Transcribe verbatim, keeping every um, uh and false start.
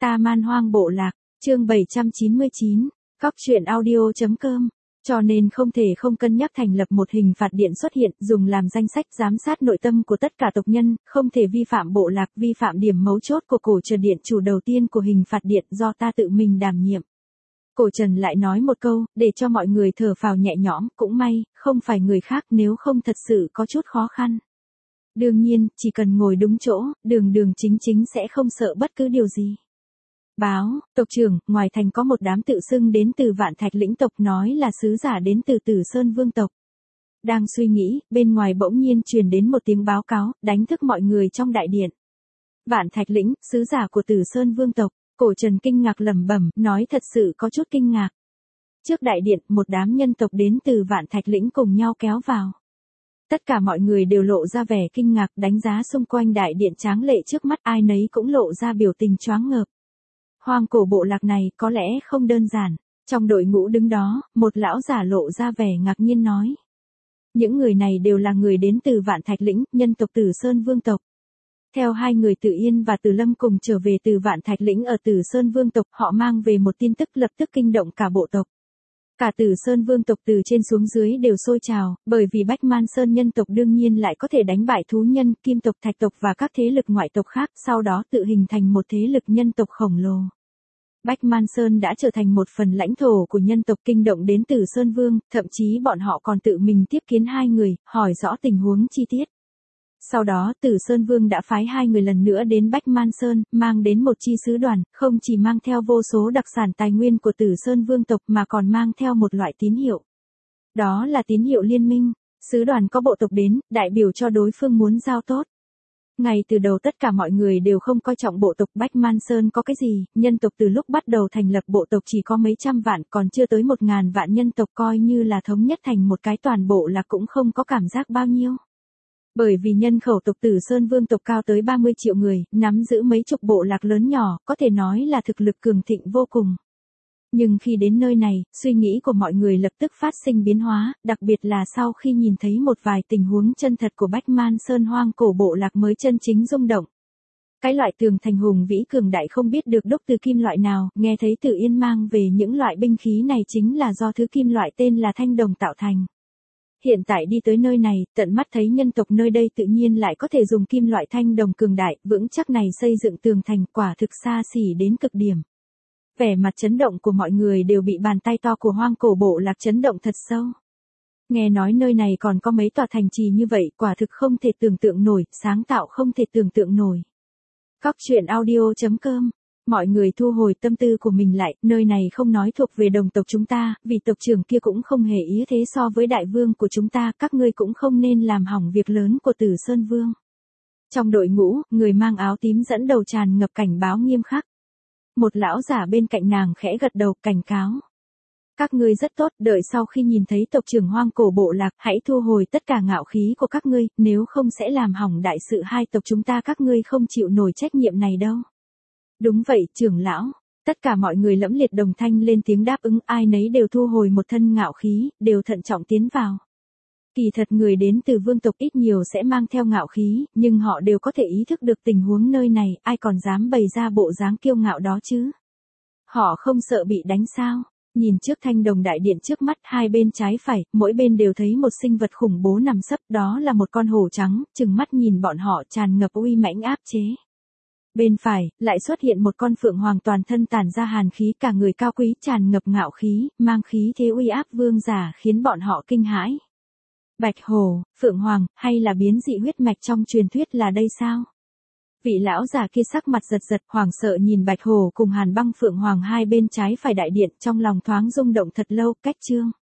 Ta Man Hoang Bộ Lạc, chương bảy trăm chín mươi chín, Cóc truyện audio chấm com. Cho nên không thể không cân nhắc thành lập một hình phạt điện xuất hiện, dùng làm danh sách giám sát nội tâm của tất cả tộc nhân, không thể vi phạm bộ lạc, vi phạm điểm mấu chốt của cổ Trần điện chủ đầu tiên của hình phạt điện do ta tự mình đảm nhiệm. Cổ Trần lại nói một câu, để cho mọi người thở phào nhẹ nhõm, cũng may, không phải người khác, nếu không thật sự có chút khó khăn. Đương nhiên, chỉ cần ngồi đúng chỗ, đường đường chính chính sẽ không sợ bất cứ điều gì. Báo, tộc trưởng, ngoài thành có một đám tự xưng đến từ Vạn Thạch lĩnh tộc, nói là sứ giả đến từ Tử Sơn Vương tộc. Đang suy nghĩ, bên ngoài bỗng nhiên truyền đến một tiếng báo cáo, đánh thức mọi người trong đại điện. Vạn Thạch lĩnh, sứ giả của Tử Sơn Vương tộc. Cổ Trần kinh ngạc lẩm bẩm, nói thật sự có chút kinh ngạc. Trước đại điện, một đám nhân tộc đến từ Vạn Thạch lĩnh cùng nhau kéo vào. Tất cả mọi người đều lộ ra vẻ kinh ngạc, đánh giá xung quanh đại điện tráng lệ trước mắt, ai nấy cũng lộ ra biểu tình choáng ngợp. Hoang cổ bộ lạc này có lẽ không đơn giản. Trong đội ngũ đứng đó, một lão giả lộ ra vẻ ngạc nhiên nói. Những người này đều là người đến từ Vạn Thạch lĩnh, nhân tộc Tử Sơn Vương tộc. Theo hai người Tử Yên và Tử Lâm cùng trở về từ Vạn Thạch lĩnh ở Tử Sơn Vương tộc, họ mang về một tin tức lập tức kinh động cả bộ tộc. Cả Tử Sơn Vương tộc từ trên xuống dưới đều sôi trào, bởi vì Bách Man Sơn nhân tộc đương nhiên lại có thể đánh bại thú nhân, kim tộc, thạch tộc và các thế lực ngoại tộc khác, sau đó tự hình thành một thế lực nhân tộc khổng lồ. Bách Man Sơn đã trở thành một phần lãnh thổ của nhân tộc, kinh động đến Tử Sơn Vương, thậm chí bọn họ còn tự mình tiếp kiến hai người, hỏi rõ tình huống chi tiết. Sau đó Tử Sơn Vương đã phái hai người lần nữa đến Bách Man Sơn, mang đến một chi sứ đoàn, không chỉ mang theo vô số đặc sản tài nguyên của Tử Sơn Vương tộc mà còn mang theo một loại tín hiệu. Đó là tín hiệu liên minh, sứ đoàn có bộ tộc đến, đại biểu cho đối phương muốn giao tốt. Ngay từ đầu tất cả mọi người đều không coi trọng bộ tộc Bách Man Sơn có cái gì, nhân tộc từ lúc bắt đầu thành lập bộ tộc chỉ có mấy trăm vạn, còn chưa tới một ngàn vạn nhân tộc, coi như là thống nhất thành một cái toàn bộ là cũng không có cảm giác bao nhiêu. Bởi vì nhân khẩu tộc Tử Sơn Vương tộc cao tới ba mươi triệu người, nắm giữ mấy chục bộ lạc lớn nhỏ, có thể nói là thực lực cường thịnh vô cùng. Nhưng khi đến nơi này, suy nghĩ của mọi người lập tức phát sinh biến hóa, đặc biệt là sau khi nhìn thấy một vài tình huống chân thật của Bách Man Sơn hoang cổ bộ lạc mới chân chính rung động. Cái loại tường thành hùng vĩ cường đại không biết được đúc từ kim loại nào, nghe thấy Tử Yên mang về những loại binh khí này chính là do thứ kim loại tên là thanh đồng tạo thành. Hiện tại đi tới nơi này, tận mắt thấy nhân tộc nơi đây tự nhiên lại có thể dùng kim loại thanh đồng cường đại, vững chắc này xây dựng tường thành, quả thực xa xỉ đến cực điểm. Vẻ mặt chấn động của mọi người đều bị bàn tay to của hoang cổ bộ lạc chấn động thật sâu. Nghe nói nơi này còn có mấy tòa thành trì như vậy, quả thực không thể tưởng tượng nổi, sáng tạo không thể tưởng tượng nổi. Cóc truyện audio chấm com. Mọi người thu hồi tâm tư của mình lại, nơi này không nói thuộc về đồng tộc chúng ta, vì tộc trưởng kia cũng không hề ý thế so với đại vương của chúng ta, các ngươi cũng không nên làm hỏng việc lớn của Tử Sơn Vương. Trong đội ngũ, người mang áo tím dẫn đầu tràn ngập cảnh báo nghiêm khắc. Một lão giả bên cạnh nàng khẽ gật đầu, cảnh cáo. Các ngươi rất tốt, đợi sau khi nhìn thấy tộc trưởng hoang cổ bộ lạc, hãy thu hồi tất cả ngạo khí của các ngươi, nếu không sẽ làm hỏng đại sự hai tộc chúng ta, các ngươi không chịu nổi trách nhiệm này đâu. Đúng vậy, trưởng lão. Tất cả mọi người lẫm liệt đồng thanh lên tiếng đáp ứng, ai nấy đều thu hồi một thân ngạo khí, đều thận trọng tiến vào. Kỳ thật người đến từ vương tộc ít nhiều sẽ mang theo ngạo khí, nhưng họ đều có thể ý thức được tình huống nơi này, ai còn dám bày ra bộ dáng kiêu ngạo đó chứ. Họ không sợ bị đánh sao. Nhìn trước thanh đồng đại điện trước mắt, hai bên trái phải, mỗi bên đều thấy một sinh vật khủng bố nằm sấp, đó là một con hổ trắng, trừng mắt nhìn bọn họ tràn ngập uy mãnh áp chế. Bên phải, lại xuất hiện một con phượng hoàng toàn thân tản ra hàn khí, cả người cao quý tràn ngập ngạo khí, mang khí thế uy áp vương giả khiến bọn họ kinh hãi. Bạch hổ, phượng hoàng, hay là biến dị huyết mạch trong truyền thuyết là đây sao? Vị lão già kia sắc mặt giật giật, hoảng sợ nhìn bạch hổ cùng hàn băng phượng hoàng hai bên trái phải đại điện, trong lòng thoáng rung động thật lâu. Cách chương.